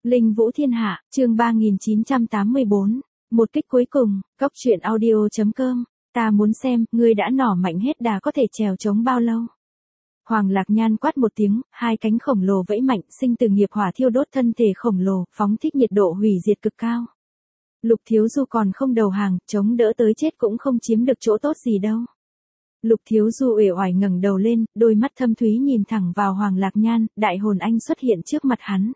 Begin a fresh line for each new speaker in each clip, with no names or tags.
Linh Vũ Thiên Hạ, chương 3984. Một kích cuối cùng, Cốc truyện audio.com. Ta muốn xem, ngươi đã nỏ mạnh hết đà có thể trèo chống bao lâu. Hoàng Lạc Nhan quát một tiếng, hai cánh khổng lồ vẫy mạnh, sinh từ nghiệp hỏa thiêu đốt thân thể khổng lồ, phóng thích nhiệt độ hủy diệt cực cao. Lục Thiếu Du còn không đầu hàng, chống đỡ tới chết cũng không chiếm được chỗ tốt gì đâu. Lục Thiếu Du uể oải ngẩng đầu lên, đôi mắt thâm thúy nhìn thẳng vào Hoàng Lạc Nhan, đại hồn anh xuất hiện trước mặt hắn.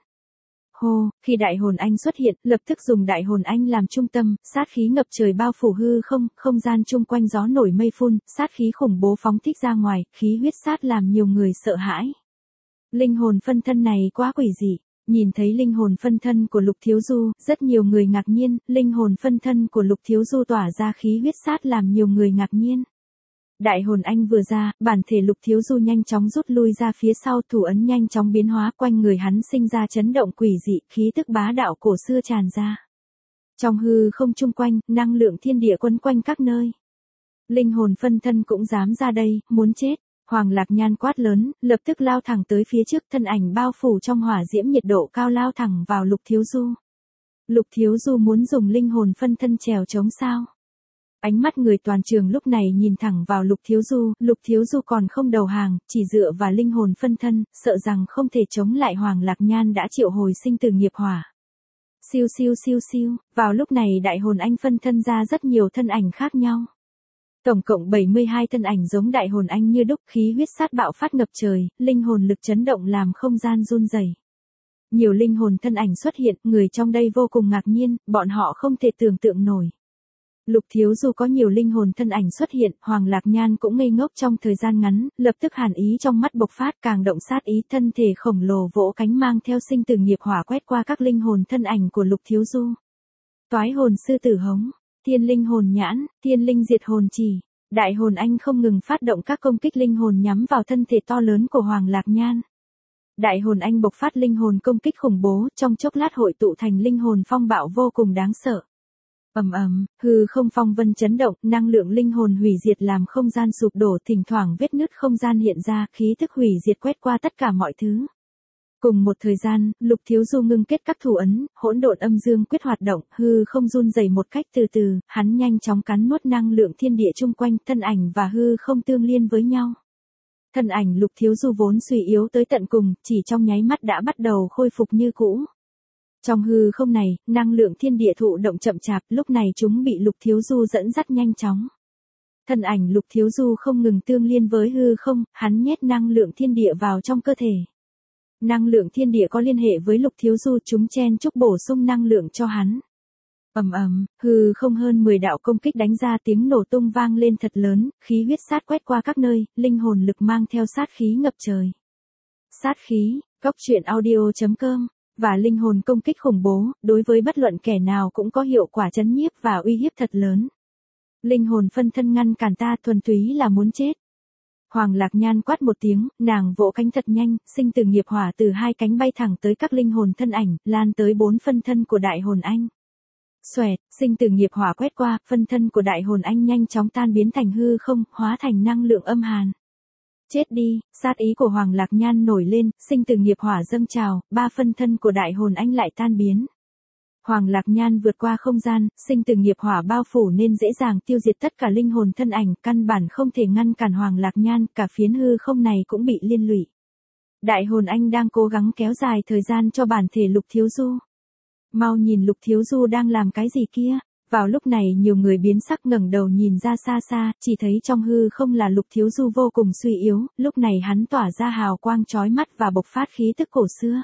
Hô, khi đại hồn anh xuất hiện, lập tức dùng đại hồn anh làm trung tâm, sát khí ngập trời bao phủ hư không, không gian chung quanh gió nổi mây phun, sát khí khủng bố phóng thích ra ngoài, khí huyết sát làm nhiều người sợ hãi. Linh hồn phân thân này quá quỷ dị. Nhìn thấy linh hồn phân thân của Lục Thiếu Du, rất nhiều người ngạc nhiên, linh hồn phân thân của Lục Thiếu Du tỏa ra khí huyết sát làm nhiều người ngạc nhiên. Đại hồn anh vừa ra, bản thể Lục Thiếu Du nhanh chóng rút lui ra phía sau, thủ ấn nhanh chóng biến hóa, quanh người hắn sinh ra chấn động quỷ dị, khí tức bá đạo cổ xưa tràn ra. Trong hư không chung quanh, năng lượng thiên địa quấn quanh các nơi. Linh hồn phân thân cũng dám ra đây, muốn chết. Hoàng Lạc Nhan quát lớn, lập tức lao thẳng tới phía trước, thân ảnh bao phủ trong hỏa diễm nhiệt độ cao lao thẳng vào Lục Thiếu Du. Lục Thiếu Du muốn dùng linh hồn phân thân trèo chống sao? Ánh mắt người toàn trường lúc này nhìn thẳng vào Lục Thiếu Du còn không đầu hàng, chỉ dựa vào linh hồn phân thân, sợ rằng không thể chống lại Hoàng Lạc Nhan đã triệu hồi sinh từ nghiệp hỏa. Siêu siêu siêu siêu, vào lúc này đại hồn anh phân thân ra rất nhiều thân ảnh khác nhau. Tổng cộng 72 thân ảnh giống đại hồn anh như đúc, khí huyết sát bạo phát ngập trời, linh hồn lực chấn động làm không gian run rẩy. Nhiều linh hồn thân ảnh xuất hiện, người trong đây vô cùng ngạc nhiên, bọn họ không thể tưởng tượng nổi. Lục Thiếu Du có nhiều linh hồn thân ảnh xuất hiện, Hoàng Lạc Nhan cũng ngây ngốc trong thời gian ngắn, lập tức hàn ý trong mắt bộc phát, càng động sát ý, thân thể khổng lồ vỗ cánh mang theo sinh từ nghiệp hỏa quét qua các linh hồn thân ảnh của Lục Thiếu Du. Toái hồn sư tử hống, thiên linh hồn nhãn, thiên linh diệt hồn chỉ, đại hồn anh không ngừng phát động các công kích linh hồn nhắm vào thân thể to lớn của Hoàng Lạc Nhan. Đại hồn anh bộc phát linh hồn công kích khủng bố, trong chốc lát hội tụ thành linh hồn phong bạo vô cùng đáng sợ. Ầm ầm, hư không phong vân chấn động, năng lượng linh hồn hủy diệt làm không gian sụp đổ, thỉnh thoảng vết nứt không gian hiện ra, khí tức hủy diệt quét qua tất cả mọi thứ. Cùng một thời gian, Lục Thiếu Du ngưng kết các thủ ấn, hỗn độn âm dương quyết hoạt động, hư không run rẩy một cách từ từ, hắn nhanh chóng cắn nuốt năng lượng thiên địa chung quanh, thân ảnh và hư không tương liên với nhau. Thân ảnh Lục Thiếu Du vốn suy yếu tới tận cùng, chỉ trong nháy mắt đã bắt đầu khôi phục như cũ. Trong hư không này, năng lượng thiên địa thụ động chậm chạp, lúc này chúng bị Lục Thiếu Du dẫn dắt nhanh chóng. Thân ảnh Lục Thiếu Du không ngừng tương liên với hư không, hắn nhét năng lượng thiên địa vào trong cơ thể. Năng lượng thiên địa có liên hệ với Lục Thiếu Du, chúng chen chúc bổ sung năng lượng cho hắn. Ầm ầm, hư không hơn 10 đạo công kích đánh ra, tiếng nổ tung vang lên thật lớn, khí huyết sát quét qua các nơi, linh hồn lực mang theo sát khí ngập trời. Sát khí, Cốc truyện audio.com. Và linh hồn công kích khủng bố, đối với bất luận kẻ nào cũng có hiệu quả chấn nhiếp và uy hiếp thật lớn. Linh hồn phân thân ngăn cản ta, thuần túy là muốn chết. Hoàng Lạc Nhan quát một tiếng, nàng vỗ cánh thật nhanh, sinh từ nghiệp hỏa từ hai cánh bay thẳng tới các linh hồn thân ảnh, lan tới 4 phân thân của đại hồn anh. Xoẹt, sinh từ nghiệp hỏa quét qua, phân thân của đại hồn anh nhanh chóng tan biến thành hư không, hóa thành năng lượng âm hàn. Chết đi, sát ý của Hoàng Lạc Nhan nổi lên, sinh từ nghiệp hỏa dâng trào, 3 phân thân của đại hồn anh lại tan biến. Hoàng Lạc Nhan vượt qua không gian, sinh từ nghiệp hỏa bao phủ nên dễ dàng tiêu diệt tất cả linh hồn thân ảnh, căn bản không thể ngăn cản Hoàng Lạc Nhan, cả phiến hư không này cũng bị liên lụy. Đại hồn anh đang cố gắng kéo dài thời gian cho bản thể Lục Thiếu Du. Mau nhìn Lục Thiếu Du đang làm cái gì kia. Vào lúc này nhiều người biến sắc ngẩng đầu nhìn ra xa xa, chỉ thấy trong hư không là Lục Thiếu Du vô cùng suy yếu, lúc này hắn tỏa ra hào quang chói mắt và bộc phát khí tức cổ xưa.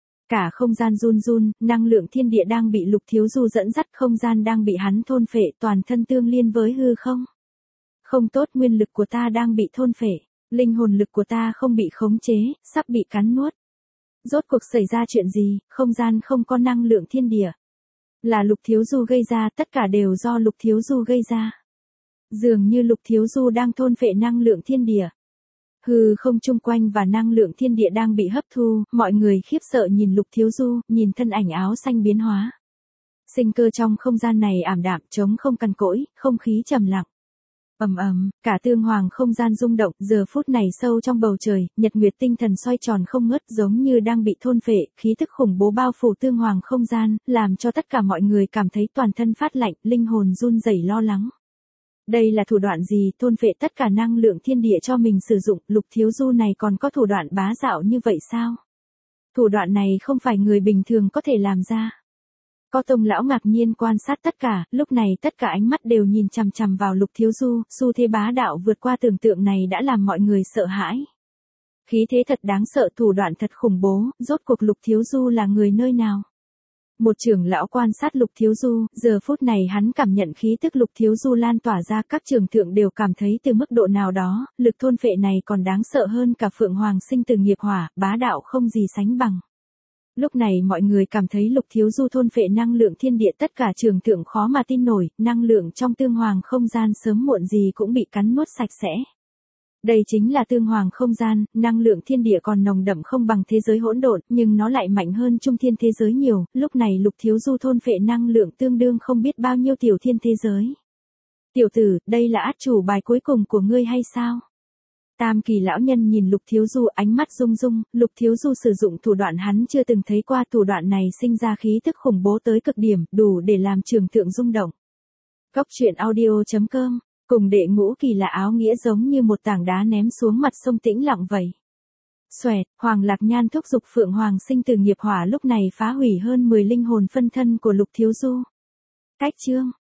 Cả không gian run run, năng lượng thiên địa đang bị Lục Thiếu Du dẫn dắt, không gian đang bị hắn thôn phệ, toàn thân tương liên với hư không. Không tốt, nguyên lực của ta đang bị thôn phệ, linh hồn lực của ta không bị khống chế, sắp bị cắn nuốt. Rốt cuộc xảy ra chuyện gì, không gian không có năng lượng thiên địa. Là Lục Thiếu Du gây ra, tất cả đều do Lục Thiếu Du gây ra. Dường như Lục Thiếu Du đang thôn phệ năng lượng thiên địa. Hư không chung quanh và năng lượng thiên địa đang bị hấp thu, mọi người khiếp sợ nhìn Lục Thiếu Du, nhìn thân ảnh áo xanh biến hóa. Sinh cơ trong không gian này ảm đạm, trống không cằn cỗi, không khí trầm lặng. Cả tương hoàng không gian rung động, giờ phút này sâu trong bầu trời, nhật nguyệt tinh thần xoay tròn không ngớt giống như đang bị thôn phệ, khí tức khủng bố bao phủ tương hoàng không gian, làm cho tất cả mọi người cảm thấy toàn thân phát lạnh, linh hồn run rẩy lo lắng. Đây là thủ đoạn gì, thôn phệ tất cả năng lượng thiên địa cho mình sử dụng, Lục Thiếu Du này còn có thủ đoạn bá đạo như vậy sao? Thủ đoạn này không phải người bình thường có thể làm ra. Có tông lão ngạc nhiên quan sát tất cả, lúc này tất cả ánh mắt đều nhìn chằm chằm vào Lục Thiếu Du, xu thế bá đạo vượt qua tưởng tượng này đã làm mọi người sợ hãi. Khí thế thật đáng sợ, thủ đoạn thật khủng bố, rốt cuộc Lục Thiếu Du là người nơi nào? Một trưởng lão quan sát Lục Thiếu Du, giờ phút này hắn cảm nhận khí tức Lục Thiếu Du lan tỏa ra, các trưởng thượng đều cảm thấy từ mức độ nào đó, lực thôn phệ này còn đáng sợ hơn cả Phượng Hoàng sinh từ nghiệp hỏa, bá đạo không gì sánh bằng. Lúc này mọi người cảm thấy Lục Thiếu Du thôn phệ năng lượng thiên địa, tất cả trưởng thượng khó mà tin nổi, năng lượng trong tương hoàng không gian sớm muộn gì cũng bị cắn nuốt sạch sẽ. Đây chính là tương hoàng không gian, năng lượng thiên địa còn nồng đậm không bằng thế giới hỗn độn, nhưng nó lại mạnh hơn trung thiên thế giới nhiều, lúc này Lục Thiếu Du thôn phệ năng lượng tương đương không biết bao nhiêu tiểu thiên thế giới. Tiểu tử, đây là át chủ bài cuối cùng của ngươi hay sao? Tam kỳ lão nhân nhìn Lục Thiếu Du ánh mắt rung rung, Lục Thiếu Du sử dụng thủ đoạn hắn chưa từng thấy qua, thủ đoạn này sinh ra khí tức khủng bố tới cực điểm, đủ để làm trường thượng rung động. Cốc truyện audio.com, cùng đệ ngũ kỳ lạ áo nghĩa giống như một tảng đá ném xuống mặt sông tĩnh lặng vậy. Xoẹt, Hoàng Lạc Nhan thúc giục Phượng Hoàng sinh từ nghiệp hỏa lúc này phá hủy hơn 10 linh hồn phân thân của Lục Thiếu Du. Cách chương